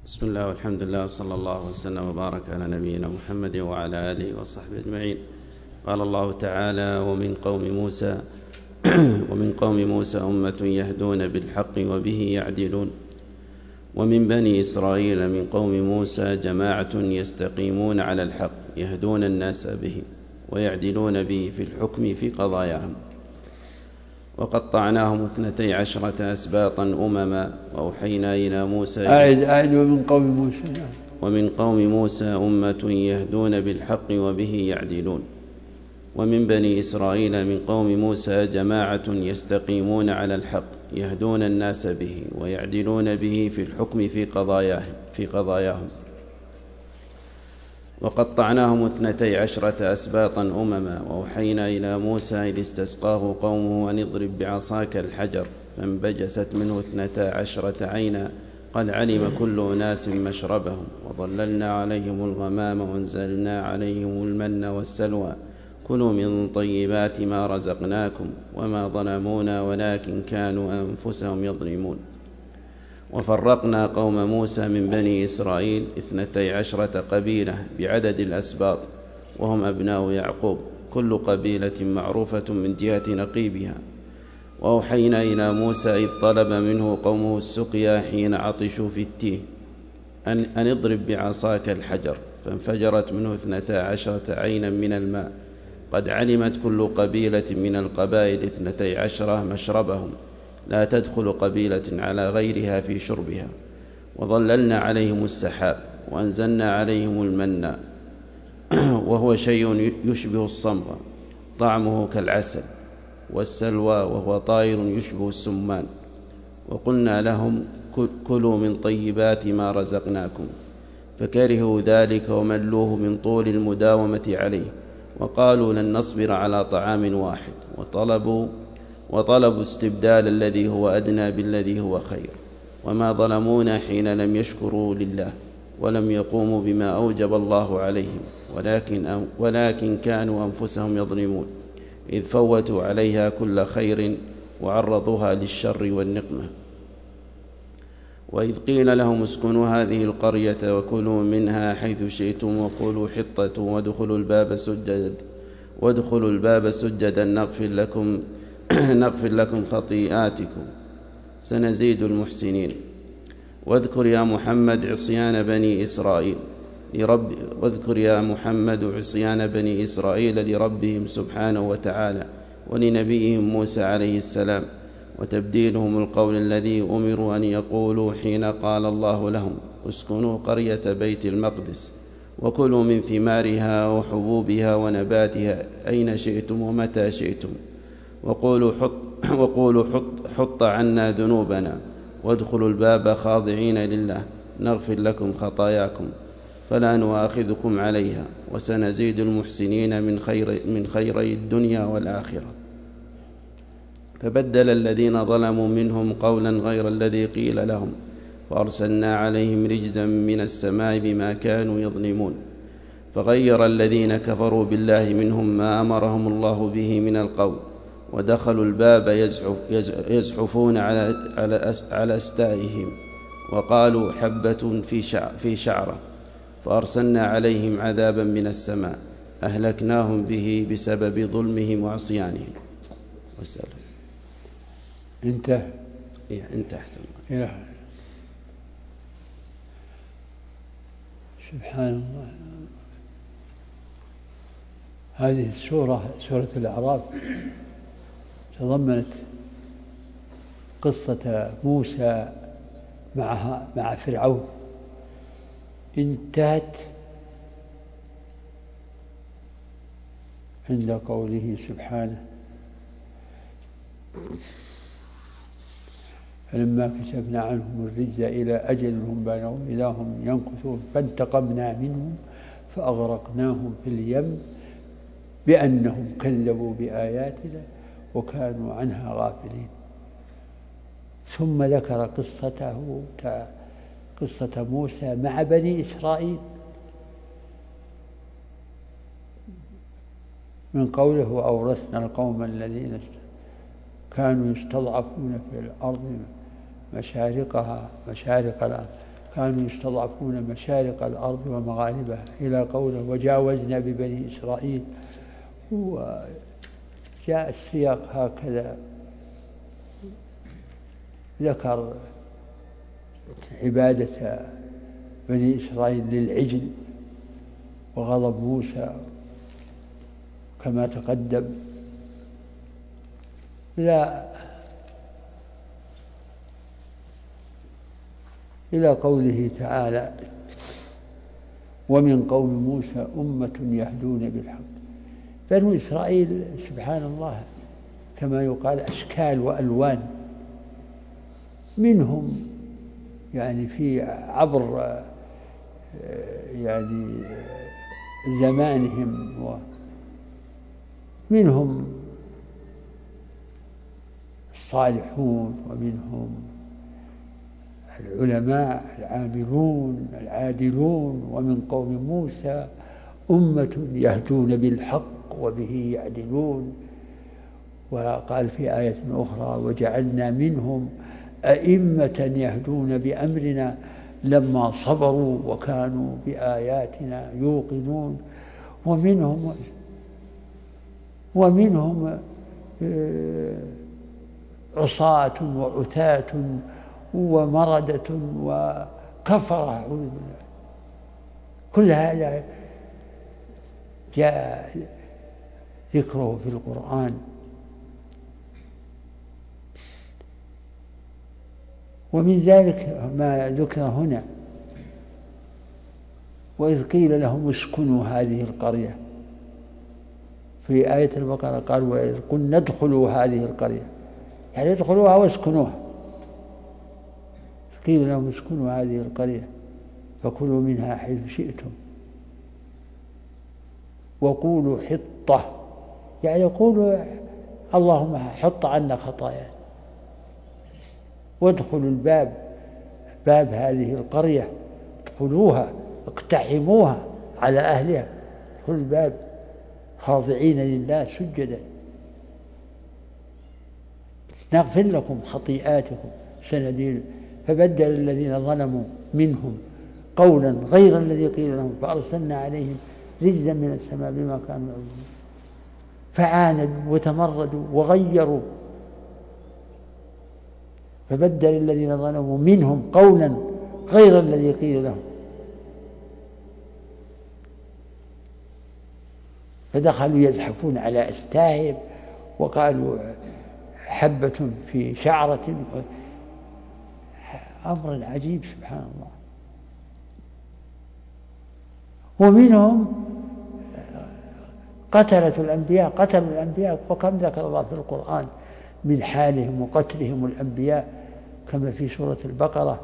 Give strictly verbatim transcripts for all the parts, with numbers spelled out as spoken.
بسم الله والحمد لله وصلى الله وسلم وبارك على نبينا محمد وعلى آله وصحبه أجمعين. قال الله تعالى: ومن قوم موسى ومن قوم موسى أمة يهدون بالحق وبه يعدلون ومن بني إسرائيل من قوم موسى جماعة يستقيمون على الحق يهدون الناس به ويعدلون به في الحكم في قضاياهم. وقطعناهم اثنتي عشرة أسباطا أمما وأوحينا إلى موسى أعد أعد ومن قوم موسى ومن قوم موسى أمة يهدون بالحق وبه يعدلون ومن بني إسرائيل من قوم موسى جماعة يستقيمون على الحق يهدون الناس به ويعدلون به في الحكم في قضاياهم في قضاياهم وقطعناهم اثنتي عشرة أسباطا أمما وأوحينا إلى موسى إذ استسقاه قومه أن اضرب بعصاك الحجر فانبجست منه اثنتا عشرة عينا قد علم كل أناس مشربهم وظللنا عليهم الغمام وأنزلنا عليهم المن والسلوى كلوا من طيبات ما رزقناكم وما ظلمونا ولكن كانوا أنفسهم يظلمون. وفرقنا قوم موسى من بني إسرائيل اثنتي عشرة قبيلة بعدد الأسباط وهم أبناء يعقوب كل قبيلة معروفة من جهة نقيبها. وأوحينا إلى موسى إذ طلب منه قومه السقيا حين عطشوا في التيه أن, أن اضرب بعصاك الحجر فانفجرت منه اثنتا عشرة عينا من الماء قد علمت كل قبيلة من القبائل اثنتي عشرة مشربهم لا تدخل قبيلة على غيرها في شربها. وظللنا عليهم السحاب وأنزلنا عليهم المن وهو شيء يشبه الصمغ طعمه كالعسل والسلوى وهو طائر يشبه السمان. وقلنا لهم كلوا من طيبات ما رزقناكم فكرهوا ذلك وملوه من طول المداومة عليه وقالوا لن نصبر على طعام واحد وطلبوا وطلبوا استبدال الذي هو أدنى بالذي هو خير. وما ظلمونا حين لم يشكروا لله ولم يقوموا بما أوجب الله عليهم ولكن, ولكن كانوا أنفسهم يظلمون إذ فوتوا عليها كل خير وعرضوها للشر والنقمة. وإذ قيل لهم اسكنوا هذه القرية وكلوا منها حيث شئتم وقولوا حطة وادخلوا الباب سجدا وادخلوا الباب سجدا نغفر لكم نغفر لكم خطيئاتكم سنزيد المحسنين. واذكر يا محمد عصيان بني إسرائيل لرب واذكر يا محمد عصيان بني إسرائيل لربهم سبحانه وتعالى ولنبيهم موسى عليه السلام وتبديلهم القول الذي أمروا أن يقولوا حين قال الله لهم اسكنوا قرية بيت المقدس وكلوا من ثمارها وحبوبها ونباتها أين شئتم ومتى شئتم وقولوا حط, وقولوا حط, حط عنا ذنوبنا وادخلوا الباب خاضعين لله نغفر لكم خطاياكم فلا نؤاخذكم عليها وسنزيد المحسنين من خير من خيري الدنيا والآخرة. فبدل الذين ظلموا منهم قولا غير الذي قيل لهم فأرسلنا عليهم رجزا من السماء بما كانوا يظلمون. فغير الذين كفروا بالله منهم ما أمرهم الله به من القول ودخلوا الباب يزحف يزحفون على على على أستائهم وقالوا حبة في شعر في شعرة فأرسلنا عليهم عذابا من السماء أهلكناهم به بسبب ظلمهم وعصيانهم. والسلام. انت إيه أنت أحسن. يا سبحان الله. هذه السورة سورة الأعراف تضمنت قصة موسى معها مع فرعون انتهت عند قوله سبحانه فلما كشفنا عنهم الرجز إلى أجل هم بالغوه إذا هم ينكثون فانتقمنا منهم فأغرقناهم في اليم بأنهم كذبوا بآياتنا وكانوا عنها غافلين. ثم ذكر قصته قصة موسى مع بني إسرائيل من قوله وأورثنا القوم الذين كانوا يستضعفون في الأرض مشارقها مشارق كانوا يستضعفون مشارق الأرض ومغاربها إلى قوله وجاوزنا ببني إسرائيل. وجاء السياق هكذا، ذكر عبادة بني إسرائيل للعجل وغضب موسى كما تقدم، إلى إلى قوله تعالى ومن قوم موسى أمة يهدون بالحق. بنو إسرائيل سبحان الله كما يقال أشكال وألوان، منهم يعني في عبر يعني زمانهم، ومنهم الصالحون ومنهم العلماء العاملون العادلون. ومن قوم موسى أمة يهدون بالحق وبه يعدلون. وقال في آية أخرى وجعلنا منهم أئمة يهدون بأمرنا لما صبروا وكانوا بآياتنا يوقنون. ومنهم ومنهم عصاة وعتاة ومردة وكفرة. كل هذا جاء ذكره في القرآن. ومن ذلك ما ذكر هنا وإذ قيل لهم اسكنوا هذه القرية. في آية البقرة قال وإذ قلنا ادخلوا هذه القرية، يعني ادخلوها واسكنوها. قيل لهم اسكنوا هذه القرية فكلوا منها حيث شئتم وقولوا حطة، يعني يقولوا اللهم حط عنا خطايانا، وادخلوا الباب، باب هذه القرية ادخلوها اقتحموها على أهلها، ادخلوا الباب خاضعين لله سجدا نغفر لكم خطيئاتكم سنزيد. فبدل الذين ظلموا منهم قولا غير الذي قيل لهم فأرسلنا عليهم رجزا من السماء بما كانوا يعملون. فعاندوا وتمردوا وغيروا. فبدل الذين ظلموا منهم قولا غير الذي قيل لهم فدخلوا يزحفون على أستاهب وقالوا حبة في شعرة. أمر عجيب سبحان الله. ومنهم قتلة الأنبياء، قتلوا الأنبياء، وكم ذكر الله في القرآن من حالهم وقتلهم الأنبياء كما في سورة البقرة.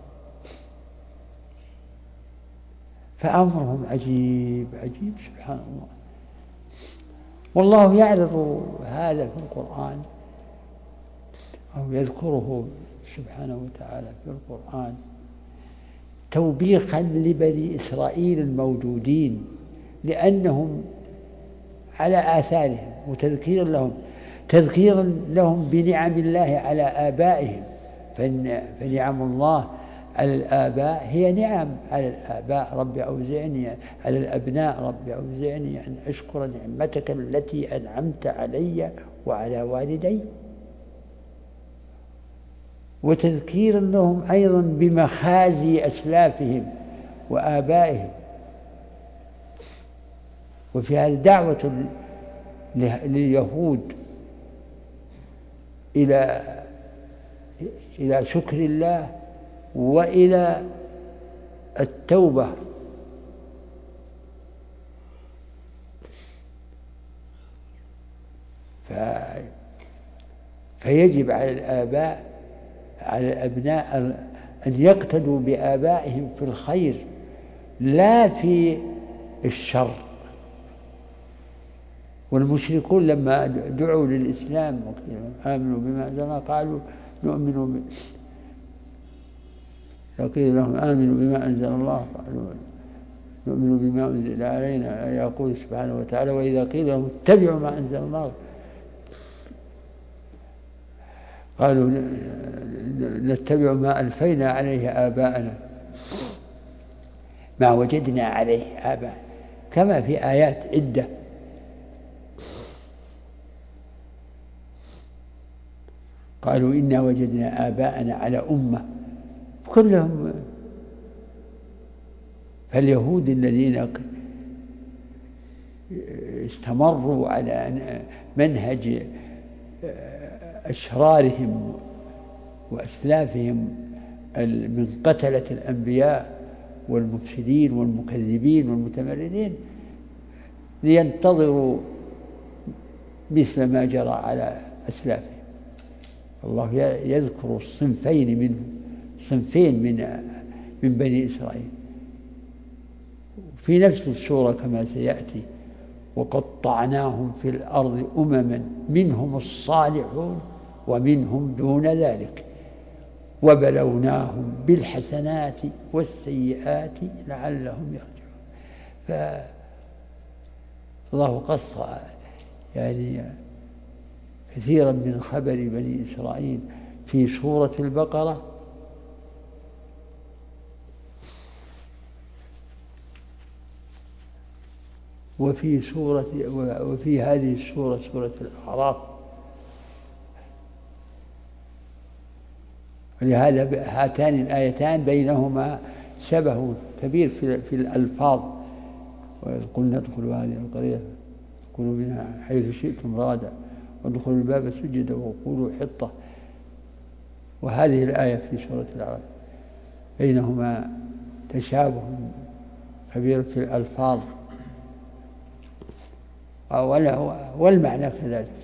فأمرهم عجيب عجيب سبحان الله. والله يعرض هذا في القرآن أو يذكره سبحانه وتعالى في القرآن توبيخا لبني إسرائيل الموجودين لأنهم على آثارهم، وتذكيرا لهم تذكيرا لهم بنعم الله على آبائهم. فنعم الله على الآباء هي نعم على الآباء. رب أوزعني على الأبناء رب أوزعني أن أشكر نعمتك التي أنعمت علي وعلى والدي. وتذكيرا لهم أيضا بمخازي أسلافهم وآبائهم. وفي هذه دعوة لليهود إلى إلى شكر الله وإلى التوبة. فيجب على الآباء على الأبناء أن يقتدوا بآبائهم في الخير لا في الشر. والمشركون لما دعوا للإسلام آمنوا بما أنزلنا قالوا نؤمن قيل لهم آمنوا بما أنزل الله قالوا نؤمن بما أنزل علينا. يقول سبحانه وتعالى وإذا قيل لهم اتبعوا ما أنزل الله قالوا نتبع ما ألفينا عليه آباءنا ما وجدنا عليه آباء، كما في آيات عدة. قالوا إنا وجدنا آباءنا على أمة، كلهم. فاليهود الذين استمروا على منهج أشرارهم وأسلافهم من قتلة الأنبياء والمفسدين والمكذبين والمتمردين، لينتظروا مثل ما جرى على أسلافهم. الله يذكر صنفين منهم، صنفين من من بني إسرائيل في نفس السورة كما سيأتي: وقطعناهم في الأرض أمما منهم الصالحون ومنهم دون ذلك وبلوناهم بالحسنات والسيئات لعلهم يرجعون. فالله قص يعني كثيرا من خبر بني إسرائيل في سورة البقرة، وفي سورة وفي هذه السورة سورة الأعراف. ولهذا هاتان الآيتان بينهما شبه كبير في, في الألفاظ. وإذ قلنا ادخلوا هذه القرية كلوا منها حيث شئتم رغدا وادخلوا الباب سجدا وقولوا حطة. وهذه الآية في سورة الأعراف بينهما تشابه كبير في الألفاظ والمعنى كذلك.